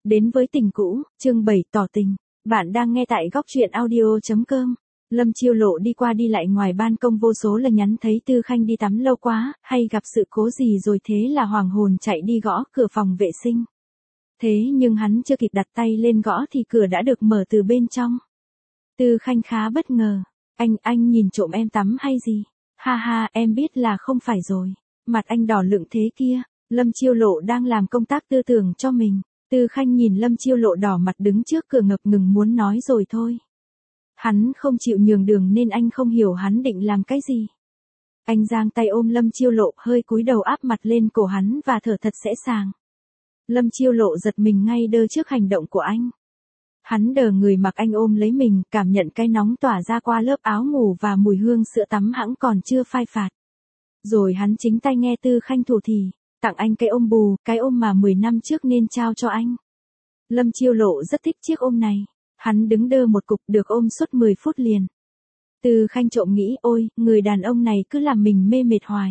Đến với tình cũ, chương 7 tỏ tình. Bạn đang nghe tại góc truyện audio.com. Lâm Chiêu Lộ đi qua đi lại ngoài ban công vô số lần nhắn thấy Tư Khanh đi tắm lâu quá, hay gặp sự cố gì rồi thế là hoàng hồn chạy đi gõ cửa phòng vệ sinh. Thế nhưng hắn chưa kịp đặt tay lên gõ thì cửa đã được mở từ bên trong. Tư Khanh khá bất ngờ. Anh nhìn trộm em tắm hay gì? Ha ha, em biết là không phải rồi. Mặt anh đỏ lựng thế kia. Lâm Chiêu Lộ đang làm công tác tư tưởng cho mình. Tư Khanh nhìn Lâm Chiêu Lộ đỏ mặt đứng trước cửa ngập ngừng muốn nói rồi thôi. Hắn không chịu nhường đường nên anh không hiểu hắn định làm cái gì. Anh giang tay ôm Lâm Chiêu Lộ hơi cúi đầu áp mặt lên cổ hắn và thở thật sễ sàng. Lâm Chiêu Lộ giật mình ngay đơ trước hành động của anh. Hắn đờ người mặc anh ôm lấy mình, cảm nhận cái nóng tỏa ra qua lớp áo ngủ và mùi hương sữa tắm hãng còn chưa phai phạt. Rồi hắn chính tay nghe Tư Khanh thủ thỉ, tặng anh cái ôm bù, cái ôm mà 10 năm trước nên trao cho anh. Lâm Chiêu Lộ rất thích chiếc ôm này. Hắn đứng đơ một cục được ôm suốt 10 phút liền. Tư Khanh trộm nghĩ ôi, người đàn ông này cứ làm mình mê mệt hoài.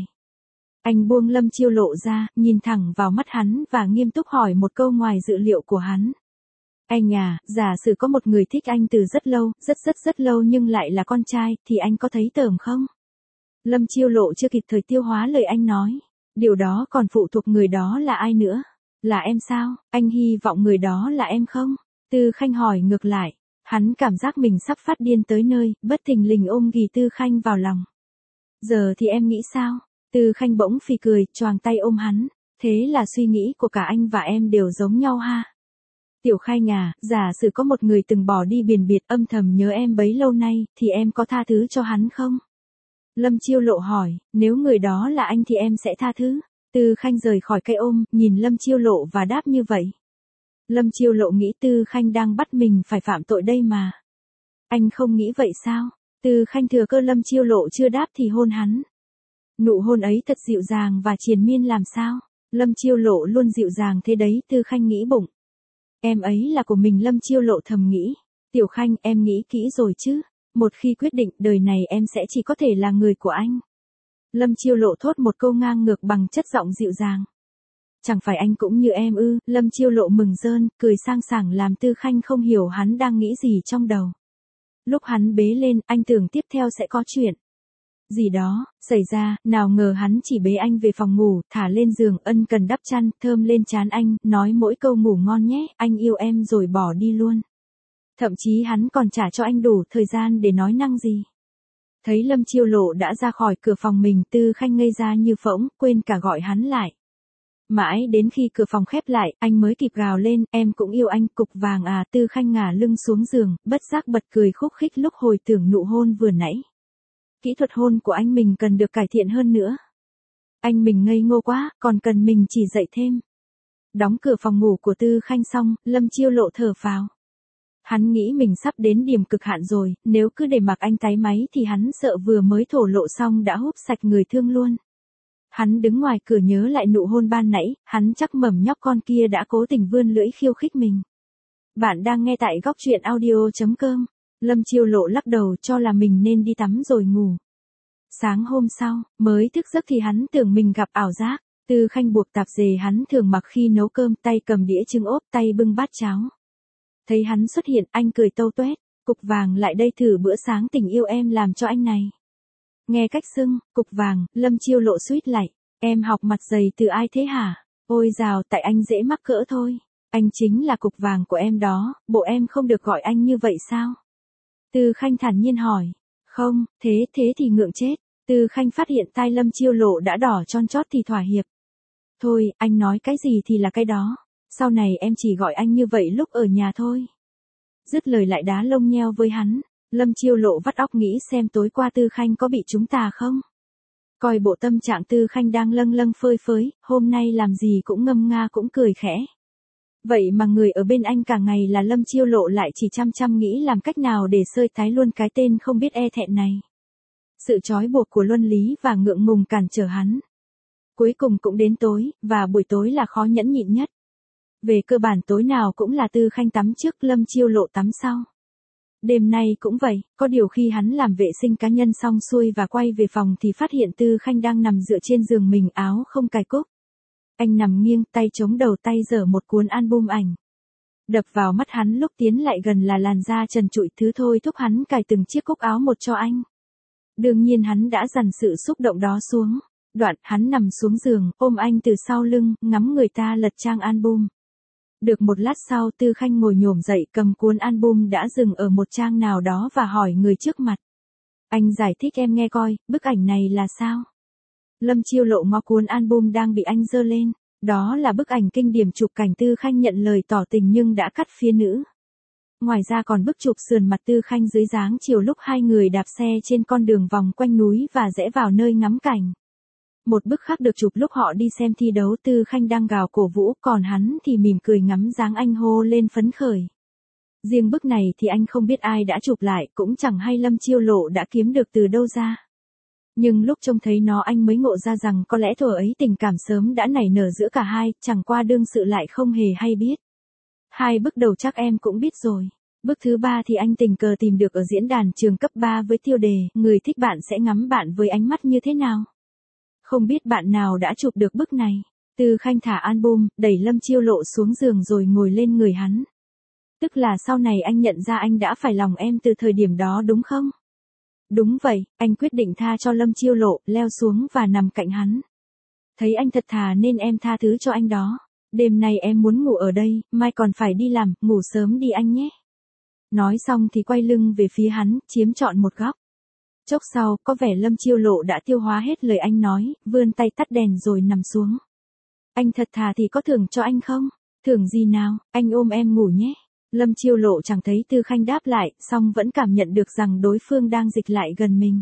Anh buông Lâm Chiêu Lộ ra, nhìn thẳng vào mắt hắn và nghiêm túc hỏi một câu ngoài dự liệu của hắn. Anh à, giả sử có một người thích anh từ rất lâu, rất lâu nhưng lại là con trai, thì anh có thấy tởm không? Lâm Chiêu Lộ chưa kịp thời tiêu hóa lời anh nói. Điều đó còn phụ thuộc người đó là ai nữa? Là em sao? Anh hy vọng người đó là em không? Tư Khanh hỏi ngược lại. Hắn cảm giác mình sắp phát điên tới nơi, bất thình lình ôm ghì Tư Khanh vào lòng. Giờ thì em nghĩ sao? Tư Khanh bỗng phì cười, choàng tay ôm hắn. Thế là suy nghĩ của cả anh và em đều giống nhau ha. Tiểu Khanh à, giả sử có một người từng bỏ đi biển biệt âm thầm nhớ em bấy lâu nay, thì em có tha thứ cho hắn không? Lâm Chiêu Lộ hỏi, nếu người đó là anh thì em sẽ tha thứ. Tư Khanh rời khỏi cây ôm, nhìn Lâm Chiêu Lộ và đáp như vậy. Lâm Chiêu Lộ nghĩ Tư Khanh đang bắt mình phải phạm tội đây mà. Anh không nghĩ vậy sao? Tư Khanh thừa cơ Lâm Chiêu Lộ chưa đáp thì hôn hắn. Nụ hôn ấy thật dịu dàng và triền miên làm sao? Lâm Chiêu Lộ luôn dịu dàng thế đấy, Tư Khanh nghĩ bụng. Em ấy là của mình, Lâm Chiêu Lộ thầm nghĩ. Tiểu Khanh, em nghĩ kỹ rồi chứ? Một khi quyết định, đời này em sẽ chỉ có thể là người của anh. Lâm Chiêu Lộ thốt một câu ngang ngược bằng chất giọng dịu dàng. Chẳng phải anh cũng như em ư? Lâm Chiêu Lộ mừng rơn, cười sang sảng làm Tư Khanh không hiểu hắn đang nghĩ gì trong đầu. Lúc hắn bế lên, anh tưởng tiếp theo sẽ có chuyện gì đó xảy ra, nào ngờ hắn chỉ bế anh về phòng ngủ, thả lên giường, ân cần đắp chăn, thơm lên trán anh, nói mỗi câu ngủ ngon nhé, anh yêu em rồi bỏ đi luôn. Thậm chí hắn còn trả cho anh đủ thời gian để nói năng gì. Thấy Lâm Chiêu Lộ đã ra khỏi cửa phòng mình, Tư Khanh ngây ra như phỗng, quên cả gọi hắn lại. Mãi đến khi cửa phòng khép lại, anh mới kịp gào lên, em cũng yêu anh, cục vàng à. Tư Khanh ngả lưng xuống giường, bất giác bật cười khúc khích lúc hồi tưởng nụ hôn vừa nãy. Kỹ thuật hôn của anh mình cần được cải thiện hơn nữa. Anh mình ngây ngô quá, còn cần mình chỉ dạy thêm. Đóng cửa phòng ngủ của Tư Khanh xong, Lâm Chiêu Lộ thở phào. Hắn nghĩ mình sắp đến điểm cực hạn rồi, nếu cứ để mặc anh táy máy thì hắn sợ vừa mới thổ lộ xong đã húp sạch người thương luôn. Hắn đứng ngoài cửa nhớ lại nụ hôn ban nãy, hắn chắc mầm nhóc con kia đã cố tình vươn lưỡi khiêu khích mình. Bạn đang nghe tại góc truyện audio.com. Lâm Chiêu Lộ lắc đầu cho là mình nên đi tắm rồi ngủ. Sáng hôm sau, mới thức giấc thì hắn tưởng mình gặp ảo giác. Tư Khanh buộc tạp dề hắn thường mặc khi nấu cơm, tay cầm đĩa trứng ốp, tay bưng bát cháo. Thấy hắn xuất hiện, anh cười tâu tuét, cục vàng lại đây thử bữa sáng tình yêu em làm cho anh này. Nghe cách xưng, cục vàng, Lâm Chiêu Lộ suýt lại, em học mặt dày từ ai thế hả? Ôi dào, tại anh dễ mắc cỡ thôi. Anh chính là cục vàng của em đó, bộ em không được gọi anh như vậy sao? Tư Khanh thản nhiên hỏi, không, thế thì ngượng chết. Tư Khanh phát hiện tai Lâm Chiêu Lộ đã đỏ chon chót thì thỏa hiệp. Thôi, anh nói cái gì thì là cái đó. Sau này em chỉ gọi anh như vậy lúc ở nhà thôi. Dứt lời lại đá lông nheo với hắn. Lâm Chiêu Lộ vắt óc nghĩ xem tối qua Tư Khanh có bị trúng tà không. Coi bộ tâm trạng Tư Khanh đang lâng lâng phơi phới, hôm nay làm gì cũng ngâm nga cũng cười khẽ. Vậy mà người ở bên anh cả ngày là Lâm Chiêu Lộ lại chỉ chăm nghĩ làm cách nào để sơi tái luôn cái tên không biết e thẹn này. Sự trói buộc của luân lý và ngượng ngùng cản trở hắn. Cuối cùng cũng đến tối, và buổi tối là khó nhẫn nhịn nhất. Về cơ bản tối nào cũng là Tư Khanh tắm trước, Lâm Chiêu Lộ tắm sau. Đêm nay cũng vậy, có điều khi hắn làm vệ sinh cá nhân xong xuôi và quay về phòng thì phát hiện Tư Khanh đang nằm dựa trên giường mình, áo không cài cúc. Anh nằm nghiêng, tay chống đầu, tay giở một cuốn album ảnh. Đập vào mắt hắn lúc tiến lại gần là làn da trần trụi thứ thôi thúc hắn cài từng chiếc cúc áo một cho anh. Đương nhiên hắn đã dằn sự xúc động đó xuống. Đoạn hắn nằm xuống giường, ôm anh từ sau lưng, ngắm người ta lật trang album. Được một lát sau Tư Khanh ngồi nhổm dậy cầm cuốn album đã dừng ở một trang nào đó và hỏi người trước mặt. Anh giải thích em nghe coi, bức ảnh này là sao? Lâm Chiêu Lộ ngó cuốn album đang bị anh giơ lên. Đó là bức ảnh kinh điển chụp cảnh Tư Khanh nhận lời tỏ tình nhưng đã cắt phía nữ. Ngoài ra còn bức chụp sườn mặt Tư Khanh dưới dáng chiều lúc hai người đạp xe trên con đường vòng quanh núi và rẽ vào nơi ngắm cảnh. Một bức khác được chụp lúc họ đi xem thi đấu Tư Khanh đang gào cổ vũ còn hắn thì mỉm cười ngắm dáng anh hô lên phấn khởi. Riêng bức này thì anh không biết ai đã chụp lại cũng chẳng hay Lâm Chiêu Lộ đã kiếm được từ đâu ra. Nhưng lúc trông thấy nó anh mới ngộ ra rằng có lẽ thuở ấy tình cảm sớm đã nảy nở giữa cả hai, chẳng qua đương sự lại không hề hay biết. Hai bức đầu chắc em cũng biết rồi. Bức thứ ba thì anh tình cờ tìm được ở diễn đàn trường cấp 3 với tiêu đề, người thích bạn sẽ ngắm bạn với ánh mắt như thế nào. Không biết bạn nào đã chụp được bức này. Tư Khanh thả album, đẩy Lâm Chiêu Lộ xuống giường rồi ngồi lên người hắn. Tức là sau này anh nhận ra anh đã phải lòng em từ thời điểm đó đúng không? Đúng vậy, anh quyết định tha cho Lâm Chiêu Lộ, leo xuống và nằm cạnh hắn. Thấy anh thật thà nên em tha thứ cho anh đó. Đêm nay em muốn ngủ ở đây, mai còn phải đi làm, ngủ sớm đi anh nhé. Nói xong thì quay lưng về phía hắn, chiếm trọn một góc. Chốc sau, có vẻ Lâm Chiêu Lộ đã tiêu hóa hết lời anh nói, vươn tay tắt đèn rồi nằm xuống. Anh thật thà thì có thưởng cho anh không? Thưởng gì nào, anh ôm em ngủ nhé. Lâm Chiêu Lộ chẳng thấy Tư Khanh đáp lại, song vẫn cảm nhận được rằng đối phương đang dịch lại gần mình.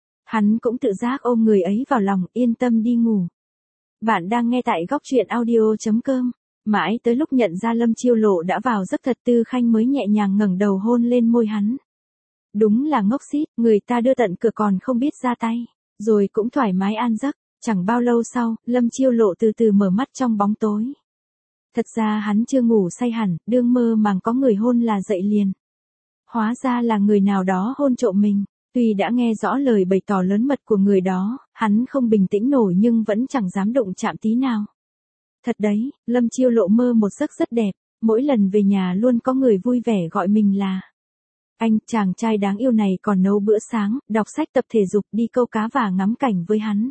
Hắn cũng tự giác ôm người ấy vào lòng, yên tâm đi ngủ. Bạn đang nghe tại góc truyện audio.com. Mãi tới lúc nhận ra Lâm Chiêu Lộ đã vào giấc thật Tư Khanh mới nhẹ nhàng ngẩng đầu hôn lên môi hắn. Đúng là ngốc xít, người ta đưa tận cửa còn không biết ra tay. Rồi cũng thoải mái an giấc. Chẳng bao lâu sau, Lâm Chiêu Lộ từ từ mở mắt trong bóng tối. Thật ra hắn chưa ngủ say hẳn, đương mơ màng có người hôn là dậy liền. Hóa ra là người nào đó hôn trộm mình. Tuy đã nghe rõ lời bày tỏ lớn mật của người đó, hắn không bình tĩnh nổi nhưng vẫn chẳng dám đụng chạm tí nào. Thật đấy, Lâm Chiêu Lộ mơ một giấc rất đẹp, mỗi lần về nhà luôn có người vui vẻ gọi mình là anh. Chàng trai đáng yêu này còn nấu bữa sáng, đọc sách, tập thể dục, đi câu cá và ngắm cảnh với hắn.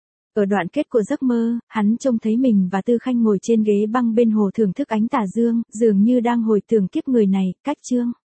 Ở đoạn kết của giấc mơ, hắn trông thấy mình và Tư Khanh ngồi trên ghế băng bên hồ thưởng thức ánh tà dương, dường như đang hồi tưởng kiếp người này. Cách chương